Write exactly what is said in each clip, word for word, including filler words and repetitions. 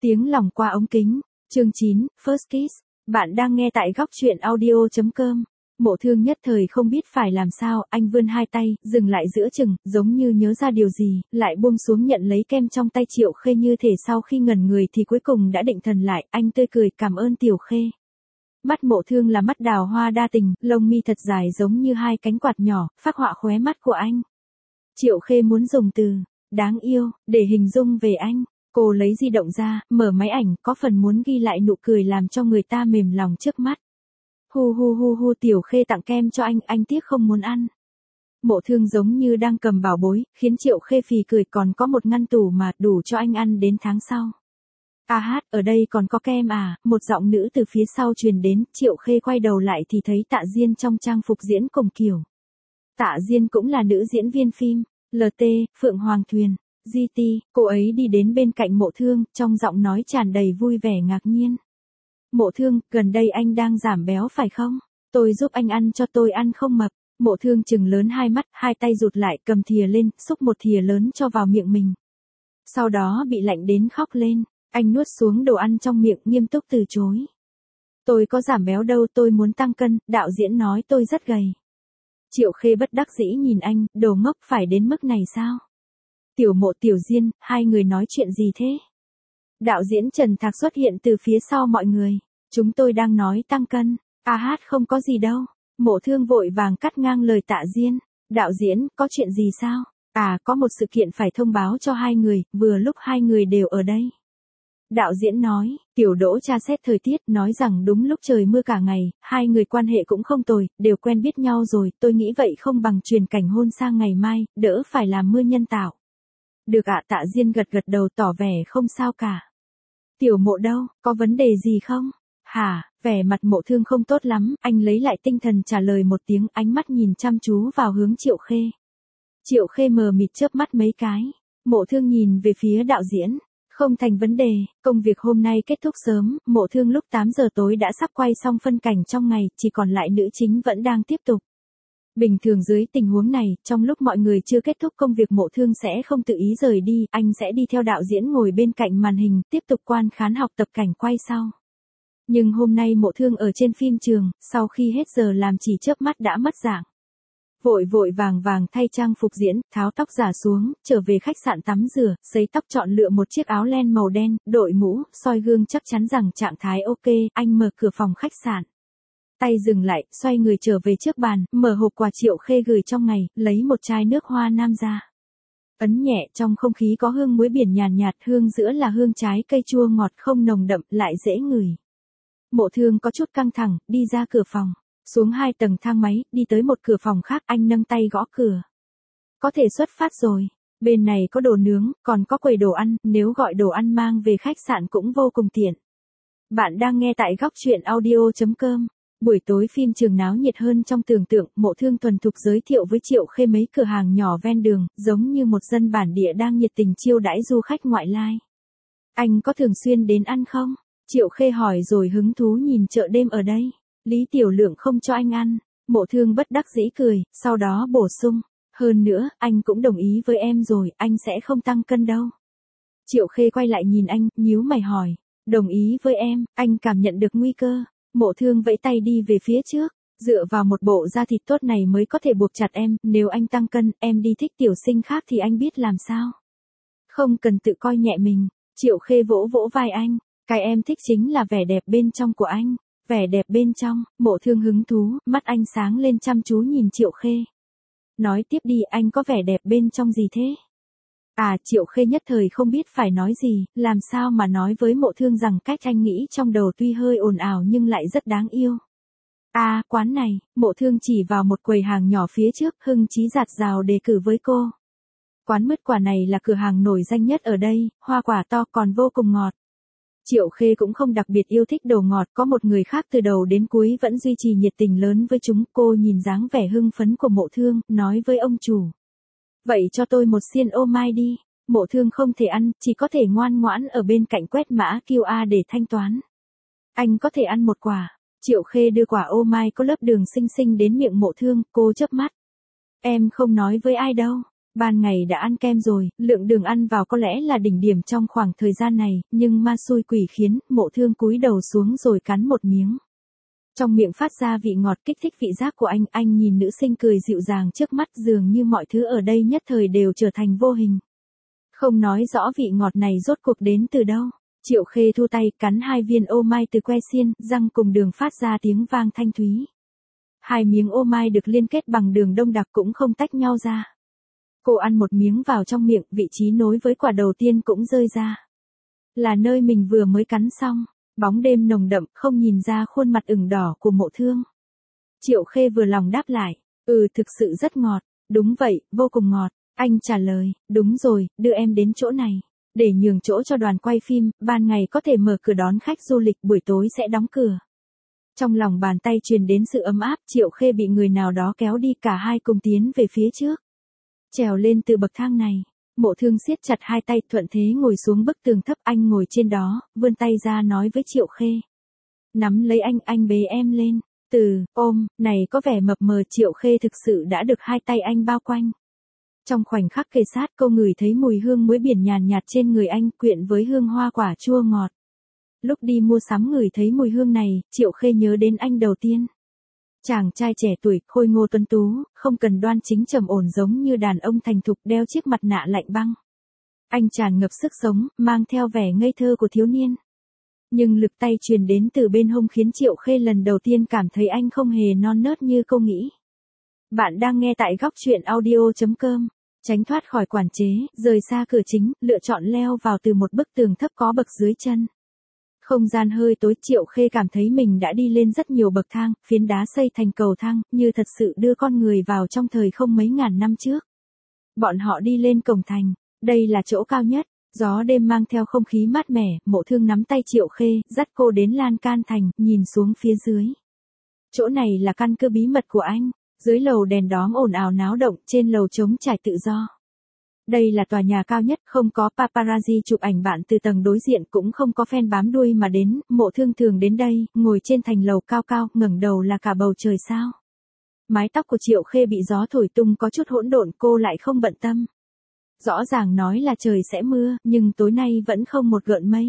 Tiếng lòng qua ống kính, chương chín, First Kiss. Bạn đang nghe tại góc truyện audio chấm com. Mộ Thương nhất thời không biết phải làm sao, anh vươn hai tay, dừng lại giữa chừng, giống như nhớ ra điều gì, lại buông xuống nhận lấy kem trong tay Triệu Khê, như thể sau khi ngẩn người thì cuối cùng đã định thần lại, anh tươi cười cảm ơn Tiểu Khê. Mắt Mộ Thương là mắt đào hoa đa tình, lông mi thật dài giống như hai cánh quạt nhỏ, phác họa khóe mắt của anh. Triệu Khê muốn dùng từ đáng yêu để hình dung về anh. Cô lấy di động ra, mở máy ảnh, có phần muốn ghi lại nụ cười làm cho người ta mềm lòng trước mắt. Hu hu hu hu, Tiểu Khê tặng kem cho anh, anh tiếc không muốn ăn. Mộ Thương giống như đang cầm bảo bối, khiến Triệu Khê phì cười, còn có một ngăn tủ mà đủ cho anh ăn đến tháng sau. A hát, ở đây còn có kem à, một giọng nữ từ phía sau truyền đến, Triệu Khê quay đầu lại thì thấy Tạ Diên trong trang phục diễn cùng kiểu. Tạ Diên cũng là nữ diễn viên phim, lờ tê, Phượng Hoàng Thuyền. giê tê, cô ấy đi đến bên cạnh Mộ Thương, trong giọng nói tràn đầy vui vẻ ngạc nhiên. Mộ Thương, gần đây anh đang giảm béo phải không? Tôi giúp anh ăn cho tôi ăn không mập. Mộ Thương trừng lớn hai mắt, hai tay rụt lại, cầm thìa lên, xúc một thìa lớn cho vào miệng mình. Sau đó bị lạnh đến khóc lên, anh nuốt xuống đồ ăn trong miệng, nghiêm túc từ chối. Tôi có giảm béo đâu, tôi muốn tăng cân, đạo diễn nói tôi rất gầy. Triệu Khê bất đắc dĩ nhìn anh, đồ ngốc, phải đến mức này sao? Tiểu Mộ, Tiểu Diên, hai người nói chuyện gì thế? Đạo diễn Trần Thạc xuất hiện từ phía sau mọi người. Chúng tôi đang nói tăng cân. A hát, không có gì đâu. Mộ Thương vội vàng cắt ngang lời Tạ Diên. Đạo diễn, có chuyện gì sao? À, có một sự kiện phải thông báo cho hai người, vừa lúc hai người đều ở đây. Đạo diễn nói, Tiểu Đỗ tra xét thời tiết, nói rằng đúng lúc trời mưa cả ngày, hai người quan hệ cũng không tồi, đều quen biết nhau rồi, tôi nghĩ vậy không bằng truyền cảnh hôn sang ngày mai, đỡ phải làm mưa nhân tạo. Được ạ. Tạ Diên gật gật đầu tỏ vẻ không sao cả. Tiểu Mộ đâu, có vấn đề gì không? Hả, vẻ mặt Mộ Thương không tốt lắm, anh lấy lại tinh thần trả lời một tiếng, ánh mắt nhìn chăm chú vào hướng Triệu Khê. Triệu Khê mờ mịt chớp mắt mấy cái. Mộ Thương nhìn về phía đạo diễn. Không thành vấn đề, công việc hôm nay kết thúc sớm, Mộ Thương lúc tám giờ tối đã sắp quay xong phân cảnh trong ngày, chỉ còn lại nữ chính vẫn đang tiếp tục. Bình thường dưới tình huống này, trong lúc mọi người chưa kết thúc công việc, Mộ Thương sẽ không tự ý rời đi, anh sẽ đi theo đạo diễn ngồi bên cạnh màn hình, tiếp tục quan khán học tập cảnh quay sau. Nhưng hôm nay Mộ Thương ở trên phim trường, sau khi hết giờ làm chỉ chớp mắt đã mất dạng. Vội vội vàng vàng thay trang phục diễn, tháo tóc giả xuống, trở về khách sạn tắm rửa, sấy tóc, chọn lựa một chiếc áo len màu đen, đội mũ, soi gương chắc chắn rằng trạng thái ok, anh mở cửa phòng khách sạn. Tay dừng lại, xoay người trở về trước bàn, mở hộp quà Triệu Khê gửi trong ngày, lấy một chai nước hoa nam ra. Ấn nhẹ, trong không khí có hương muối biển nhàn nhạt, nhạt, hương giữa là hương trái cây chua ngọt không nồng đậm, lại dễ ngửi. Mộ Thương có chút căng thẳng, đi ra cửa phòng. Xuống hai tầng thang máy, đi tới một cửa phòng khác, anh nâng tay gõ cửa. Có thể xuất phát rồi. Bên này có đồ nướng, còn có quầy đồ ăn, nếu gọi đồ ăn mang về khách sạn cũng vô cùng tiện. Bạn đang nghe tại góc truyện audio chấm com. Buổi tối phim trường náo nhiệt hơn trong tưởng tượng, Mộ Thương thuần thục giới thiệu với Triệu Khê mấy cửa hàng nhỏ ven đường, giống như một dân bản địa đang nhiệt tình chiêu đãi du khách ngoại lai. Anh có thường xuyên đến ăn không? Triệu Khê hỏi rồi hứng thú nhìn chợ đêm ở đây. Lý Tiểu Lượng không cho anh ăn. Mộ Thương bất đắc dĩ cười, sau đó bổ sung. Hơn nữa, anh cũng đồng ý với em rồi, anh sẽ không tăng cân đâu. Triệu Khê quay lại nhìn anh, nhíu mày hỏi. Đồng ý với em, anh cảm nhận được nguy cơ. Mộ Thương vẫy tay đi về phía trước. Dựa vào một bộ da thịt tốt này mới có thể buộc chặt em, nếu anh tăng cân, em đi thích tiểu sinh khác thì anh biết làm sao. Không cần tự coi nhẹ mình. Triệu Khê vỗ vỗ vai anh. Cái em thích chính là vẻ đẹp bên trong của anh. Vẻ đẹp bên trong, Mộ Thương hứng thú, mắt anh sáng lên chăm chú nhìn Triệu Khê. Nói tiếp đi, anh có vẻ đẹp bên trong gì thế? À, Triệu Khê nhất thời không biết phải nói gì, làm sao mà nói với Mộ Thương rằng cách anh nghĩ trong đầu tuy hơi ồn ào nhưng lại rất đáng yêu. À, quán này, Mộ Thương chỉ vào một quầy hàng nhỏ phía trước, hưng chí dạt dào đề cử với cô. Quán mứt quả này là cửa hàng nổi danh nhất ở đây, hoa quả to còn vô cùng ngọt. Triệu Khê cũng không đặc biệt yêu thích đồ ngọt, có một người khác từ đầu đến cuối vẫn duy trì nhiệt tình lớn với chúng. Cô nhìn dáng vẻ hưng phấn của Mộ Thương, nói với ông chủ. Vậy cho tôi một xiên ô mai đi. Mộ Thương không thể ăn, chỉ có thể ngoan ngoãn ở bên cạnh quét mã quy rờ để thanh toán. Anh có thể ăn một quả. Triệu Khê đưa quả ô mai có lớp đường xinh xinh đến miệng Mộ Thương, cô chớp mắt. Em không nói với ai đâu. Ban ngày đã ăn kem rồi, lượng đường ăn vào có lẽ là đỉnh điểm trong khoảng thời gian này, nhưng ma xui quỷ khiến, Mộ Thương cúi đầu xuống rồi cắn một miếng. Trong miệng phát ra vị ngọt kích thích vị giác của anh, anh nhìn nữ sinh cười dịu dàng trước mắt, dường như mọi thứ ở đây nhất thời đều trở thành vô hình. Không nói rõ vị ngọt này rốt cuộc đến từ đâu. Triệu Khê thu tay cắn hai viên ô mai từ que xiên, răng cùng đường phát ra tiếng vang thanh thúy. Hai miếng ô mai được liên kết bằng đường đông đặc cũng không tách nhau ra. Cô ăn một miếng vào trong miệng, vị trí nối với quả đầu tiên cũng rơi ra. Là nơi mình vừa mới cắn xong, bóng đêm nồng đậm, không nhìn ra khuôn mặt ửng đỏ của Mộ Thương. Triệu Khê vừa lòng đáp lại, ừ thực sự rất ngọt, đúng vậy, vô cùng ngọt. Anh trả lời, đúng rồi, đưa em đến chỗ này. Để nhường chỗ cho đoàn quay phim, ban ngày có thể mở cửa đón khách du lịch, buổi tối sẽ đóng cửa. Trong lòng bàn tay truyền đến sự ấm áp, Triệu Khê bị người nào đó kéo đi, cả hai cùng tiến về phía trước. Trèo lên từ bậc thang này, Mộ Thương siết chặt hai tay, thuận thế ngồi xuống bức tường thấp, anh ngồi trên đó, vươn tay ra nói với Triệu Khê. Nắm lấy anh, anh bế em lên. Từ ôm này có vẻ mập mờ, Triệu Khê thực sự đã được hai tay anh bao quanh. Trong khoảnh khắc kề sát, cô ngửi thấy mùi hương muối biển nhàn nhạt trên người anh, quyện với hương hoa quả chua ngọt. Lúc đi mua sắm ngửi thấy mùi hương này, Triệu Khê nhớ đến anh đầu tiên. Chàng trai trẻ tuổi, khôi ngô tuấn tú, không cần đoan chính trầm ổn giống như đàn ông thành thục, đeo chiếc mặt nạ lạnh băng. Anh tràn ngập sức sống, mang theo vẻ ngây thơ của thiếu niên. Nhưng lực tay truyền đến từ bên hông khiến Triệu Khê lần đầu tiên cảm thấy anh không hề non nớt như cô nghĩ. Bạn đang nghe tại góc truyện audio chấm com. Tránh thoát khỏi quản chế, rời xa cửa chính, lựa chọn leo vào từ một bức tường thấp có bậc dưới chân. Không gian hơi tối, Triệu Khê cảm thấy mình đã đi lên rất nhiều bậc thang, phiến đá xây thành cầu thang, như thật sự đưa con người vào trong thời không mấy ngàn năm trước. Bọn họ đi lên cổng thành, đây là chỗ cao nhất, gió đêm mang theo không khí mát mẻ, Mộ Thương nắm tay Triệu Khê, dắt cô đến lan can thành, nhìn xuống phía dưới. Chỗ này là căn cứ bí mật của anh. Dưới lầu đèn đóm ồn ào náo động, trên lầu trống trải tự do. Đây là tòa nhà cao nhất, không có paparazzi chụp ảnh bạn từ tầng đối diện, cũng không có fan bám đuôi mà đến. Mộ Thương thường đến đây, ngồi trên thành lầu cao cao, ngẩng đầu là cả bầu trời sao. Mái tóc của Triệu Khê bị gió thổi tung có chút hỗn độn, cô lại không bận tâm. Rõ ràng nói là trời sẽ mưa, nhưng tối nay vẫn không một gợn mây.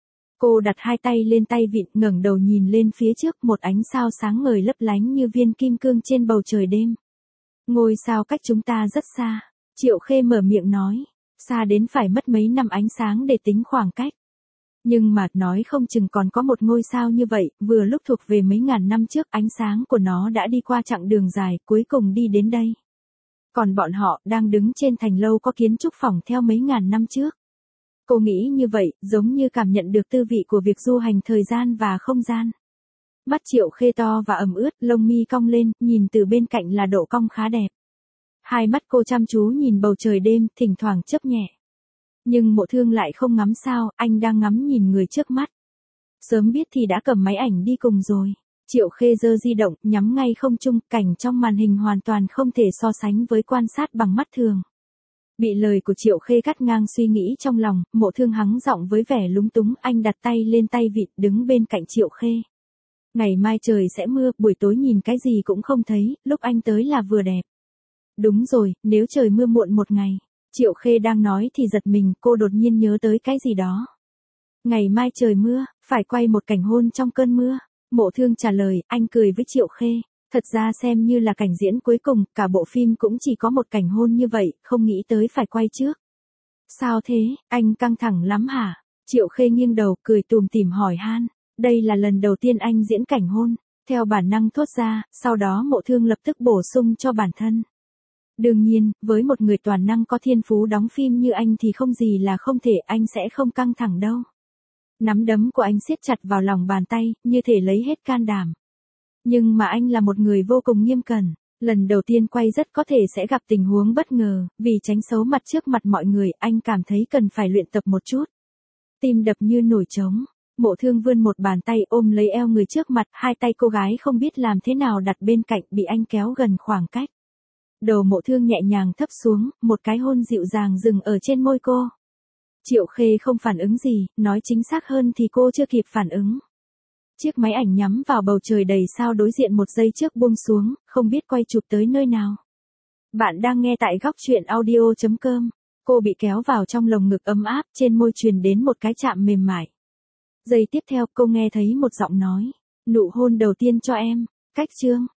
Cô đặt hai tay lên tay vịn, ngẩng đầu nhìn lên phía trước, một ánh sao sáng ngời lấp lánh như viên kim cương trên bầu trời đêm. Ngôi sao cách chúng ta rất xa. Triệu Khê mở miệng nói, xa đến phải mất mấy năm ánh sáng để tính khoảng cách. Nhưng mà, nói không chừng còn có một ngôi sao như vậy, vừa lúc thuộc về mấy ngàn năm trước, ánh sáng của nó đã đi qua chặng đường dài, cuối cùng đi đến đây. Còn bọn họ, đang đứng trên thành lâu có kiến trúc phỏng theo mấy ngàn năm trước. Cô nghĩ như vậy, giống như cảm nhận được tư vị của việc du hành thời gian và không gian. Mắt Triệu Khê to và ẩm ướt, lông mi cong lên, nhìn từ bên cạnh là độ cong khá đẹp. Hai mắt cô chăm chú nhìn bầu trời đêm, thỉnh thoảng chớp nhẹ. Nhưng Mộ Thương lại không ngắm sao, anh đang ngắm nhìn người trước mắt. Sớm biết thì đã cầm máy ảnh đi cùng rồi. Triệu Khê giơ di động, nhắm ngay không trung, cảnh trong màn hình hoàn toàn không thể so sánh với quan sát bằng mắt thường. Bị lời của Triệu Khê cắt ngang suy nghĩ trong lòng, Mộ Thương hắng giọng với vẻ lúng túng, anh đặt tay lên tay vịt, đứng bên cạnh Triệu Khê. Ngày mai trời sẽ mưa, buổi tối nhìn cái gì cũng không thấy, lúc anh tới là vừa đẹp. Đúng rồi, nếu trời mưa muộn một ngày. Triệu Khê đang nói thì giật mình, cô đột nhiên nhớ tới cái gì đó. Ngày mai trời mưa, phải quay một cảnh hôn trong cơn mưa. Mộ Thương trả lời, anh cười với Triệu Khê. Thật ra xem như là cảnh diễn cuối cùng, cả bộ phim cũng chỉ có một cảnh hôn như vậy, không nghĩ tới phải quay trước. Sao thế, anh căng thẳng lắm hả? Triệu Khê nghiêng đầu, cười tùm tìm hỏi han. Đây là lần đầu tiên anh diễn cảnh hôn. Theo bản năng thốt ra, sau đó Mộ Thương lập tức bổ sung cho bản thân. Đương nhiên, với một người toàn năng có thiên phú đóng phim như anh thì không gì là không thể, anh sẽ không căng thẳng đâu. Nắm đấm của anh siết chặt vào lòng bàn tay, như thể lấy hết can đảm. Nhưng mà anh là một người vô cùng nghiêm cẩn. Lần đầu tiên quay rất có thể sẽ gặp tình huống bất ngờ, vì tránh xấu mặt trước mặt mọi người, anh cảm thấy cần phải luyện tập một chút. Tim đập như nổi trống. Mộ Thương vươn một bàn tay ôm lấy eo người trước mặt, hai tay cô gái không biết làm thế nào đặt bên cạnh, bị anh kéo gần khoảng cách. Đầu Mộ Thương nhẹ nhàng thấp xuống, một cái hôn dịu dàng dừng ở trên môi cô. Triệu Khê không phản ứng gì, nói chính xác hơn thì cô chưa kịp phản ứng. Chiếc máy ảnh nhắm vào bầu trời đầy sao đối diện một giây trước buông xuống, không biết quay chụp tới nơi nào. Bạn đang nghe tại góc chuyện audio chấm com. Cô bị kéo vào trong lồng ngực ấm áp, trên môi truyền đến một cái chạm mềm mại. Giây tiếp theo cô nghe thấy một giọng nói. Nụ hôn đầu tiên cho em. Cách chương.